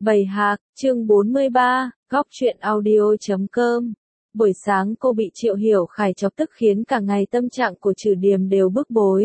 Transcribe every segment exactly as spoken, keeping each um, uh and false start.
Bầy hạc, chương bốn mươi ba, góc truyện audio chấm com. Buổi sáng cô bị Triệu Hiểu Khải chọc tức khiến cả ngày tâm trạng của Trử Điềm đều bức bối.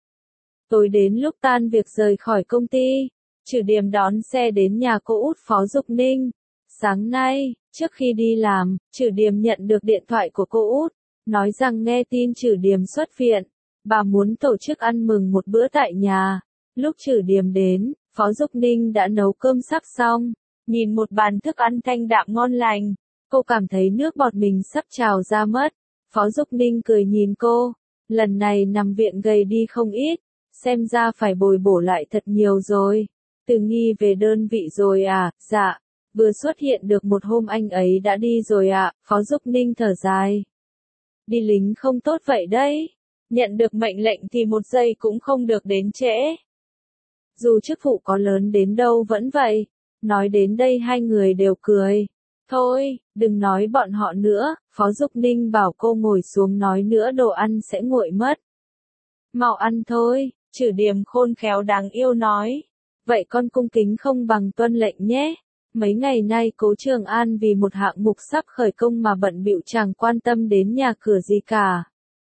Tối đến lúc tan việc rời khỏi công ty, Trử Điềm đón xe đến nhà cô út Phó Dục Ninh. Sáng nay, trước khi đi làm, Trử Điềm nhận được điện thoại của cô út, nói rằng nghe tin Trử Điềm xuất viện, bà muốn tổ chức ăn mừng một bữa tại nhà. Lúc Trử Điềm đến, Phó Dục Ninh đã nấu cơm sắp xong, nhìn một bàn thức ăn thanh đạm ngon lành, cô cảm thấy nước bọt mình sắp trào ra mất. Phó Dục Ninh cười nhìn cô, lần này nằm viện gầy đi không ít, xem ra phải bồi bổ lại thật nhiều rồi. Từ Nghi về đơn vị rồi à? Dạ, vừa xuất hiện được một hôm anh ấy đã đi rồi ạ. À? Phó Dục Ninh thở dài. Đi lính không tốt vậy đấy, nhận được mệnh lệnh thì một giây cũng không được đến trễ. Dù chức vụ có lớn đến đâu vẫn vậy. Nói đến đây hai người đều cười. Thôi, đừng nói bọn họ nữa, Phó Dục Ninh bảo cô ngồi xuống nói nữa đồ ăn sẽ nguội mất. Mau ăn thôi, Trử Điềm khôn khéo đáng yêu nói. Vậy con cung kính không bằng tuân lệnh nhé. Mấy ngày nay Cố Trường An vì một hạng mục sắp khởi công mà bận bịu chẳng quan tâm đến nhà cửa gì cả.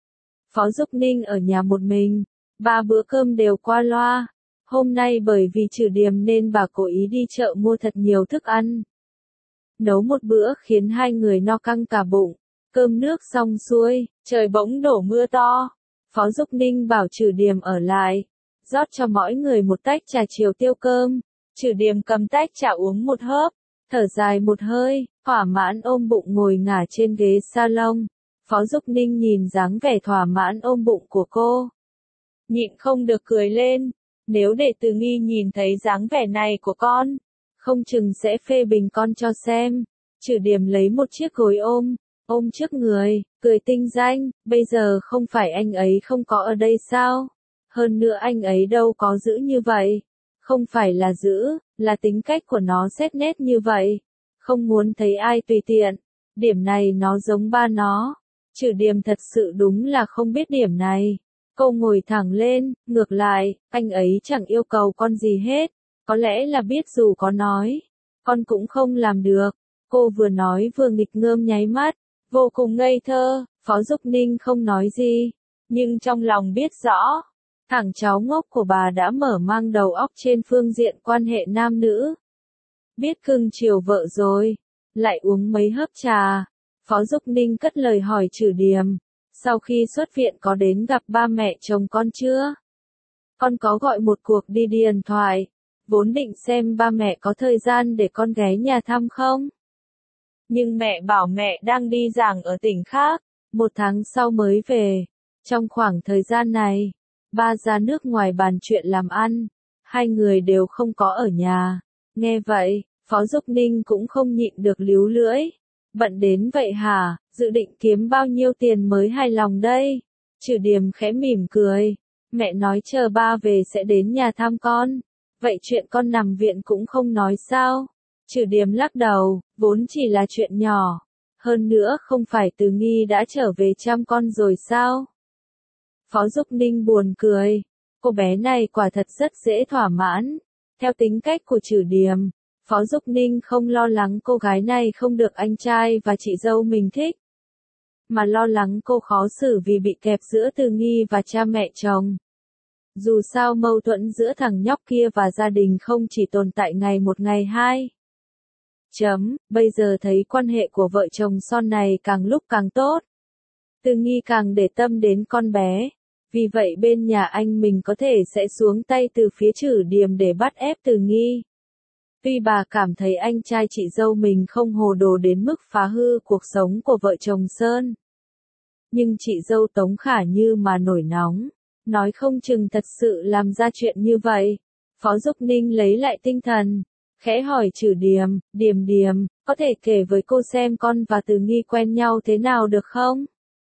Phó Dục Ninh ở nhà một mình, ba bữa cơm đều qua loa. Hôm nay bởi vì Trử Điềm nên bà cố ý đi chợ mua thật nhiều thức ăn. Nấu một bữa khiến hai người no căng cả bụng. Cơm nước xong xuôi, trời bỗng đổ mưa to. Phó Dục Ninh bảo Trử Điềm ở lại, rót cho mỗi người một tách trà chiều tiêu cơm. Trử Điềm cầm tách trà uống một hớp, thở dài một hơi, thỏa mãn ôm bụng ngồi ngả trên ghế salon. Phó Dục Ninh nhìn dáng vẻ thỏa mãn ôm bụng của cô, nhịn không được cười lên. Nếu để Từ Nghi nhìn thấy dáng vẻ này của con, không chừng sẽ phê bình con cho xem. Trử Điềm lấy một chiếc gối ôm, ôm trước người, cười tinh danh, bây giờ không phải anh ấy không có ở đây sao? Hơn nữa anh ấy đâu có giữ như vậy. Không phải là giữ, là tính cách của nó xét nét như vậy. Không muốn thấy ai tùy tiện. Điểm này nó giống ba nó. Trử Điềm thật sự đúng là không biết điểm này. Cô ngồi thẳng lên, ngược lại, anh ấy chẳng yêu cầu con gì hết. Có lẽ là biết dù có nói, con cũng không làm được. Cô vừa nói vừa nghịch ngợm nháy mắt, vô cùng ngây thơ. Phó Dục Ninh không nói gì, nhưng trong lòng biết rõ, thằng cháu ngốc của bà đã mở mang đầu óc trên phương diện quan hệ nam nữ. Biết cưng chiều vợ rồi, lại uống mấy hớp trà. Phó Dục Ninh cất lời hỏi Trử Điềm, sau khi xuất viện có đến gặp ba mẹ chồng con chưa? Con có gọi một cuộc đi điện thoại, vốn định xem ba mẹ có thời gian để con ghé nhà thăm không? Nhưng mẹ bảo mẹ đang đi giảng ở tỉnh khác, một tháng sau mới về. Trong khoảng thời gian này, ba ra nước ngoài bàn chuyện làm ăn, hai người đều không có ở nhà. Nghe vậy, Phó Dục Ninh cũng không nhịn được líu lưỡi. Bận đến vậy hả, dự định kiếm bao nhiêu tiền mới hài lòng đây? Trử Điềm khẽ mỉm cười. Mẹ nói chờ ba về sẽ đến nhà thăm con. Vậy chuyện con nằm viện cũng không nói sao? Trử Điềm lắc đầu, vốn chỉ là chuyện nhỏ. Hơn nữa không phải Từ Nghi đã trở về chăm con rồi sao? Phó Dục Ninh buồn cười. Cô bé này quả thật rất dễ thỏa mãn. Theo tính cách của Trử Điềm, Phó Dục Ninh không lo lắng cô gái này không được anh trai và chị dâu mình thích, mà lo lắng cô khó xử vì bị kẹp giữa Từ Nghi và cha mẹ chồng. Dù sao mâu thuẫn giữa thằng nhóc kia và gia đình không chỉ tồn tại ngày một ngày hai. Chấm, bây giờ thấy quan hệ của vợ chồng son này càng lúc càng tốt. Từ Nghi càng để tâm đến con bé. Vì vậy bên nhà anh mình có thể sẽ xuống tay từ phía Trử Điềm để bắt ép Từ Nghi. Tuy bà cảm thấy anh trai chị dâu mình không hồ đồ đến mức phá hư cuộc sống của vợ chồng Sơn. Nhưng chị dâu Tống Khả Như mà nổi nóng, nói không chừng thật sự làm ra chuyện như vậy. Phó Dục Ninh lấy lại tinh thần, khẽ hỏi Trử Điềm, Điềm Điềm, có thể kể với cô xem con và Từ Nghi quen nhau thế nào được không?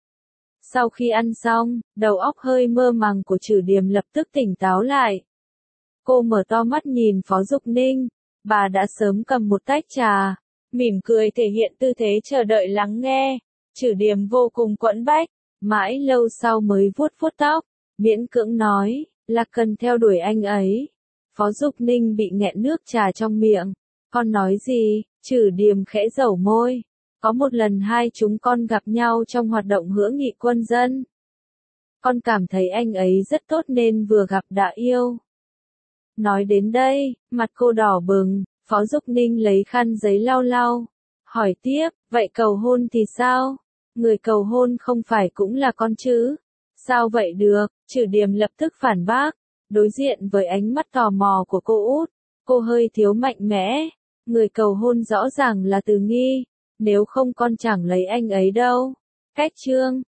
Sau khi ăn xong, đầu óc hơi mơ màng của Trử Điềm lập tức tỉnh táo lại. Cô mở to mắt nhìn Phó Dục Ninh, bà đã sớm cầm một tách trà, mỉm cười thể hiện tư thế chờ đợi lắng nghe. Trử Điềm vô cùng quẫn bách, mãi lâu sau mới vuốt vuốt tóc, miễn cưỡng nói, là cần theo đuổi anh ấy. Phó Dục Ninh bị nghẹn nước trà trong miệng, Con nói gì? Trử Điềm khẽ dẩu môi. Có một lần hai chúng con gặp nhau trong hoạt động hữu nghị quân dân. Con cảm thấy anh ấy rất tốt nên vừa gặp đã yêu. Nói đến đây, mặt cô đỏ bừng, Phó Dục Ninh lấy khăn giấy lau lau. Hỏi tiếp, vậy cầu hôn thì sao? Người cầu hôn không phải cũng là con chứ? Sao vậy được? Trử Điềm lập tức phản bác. Đối diện với ánh mắt tò mò của cô út, cô hơi thiếu mạnh mẽ. Người cầu hôn rõ ràng là Từ Nghi. Nếu không con chẳng lấy anh ấy đâu. Cách trương.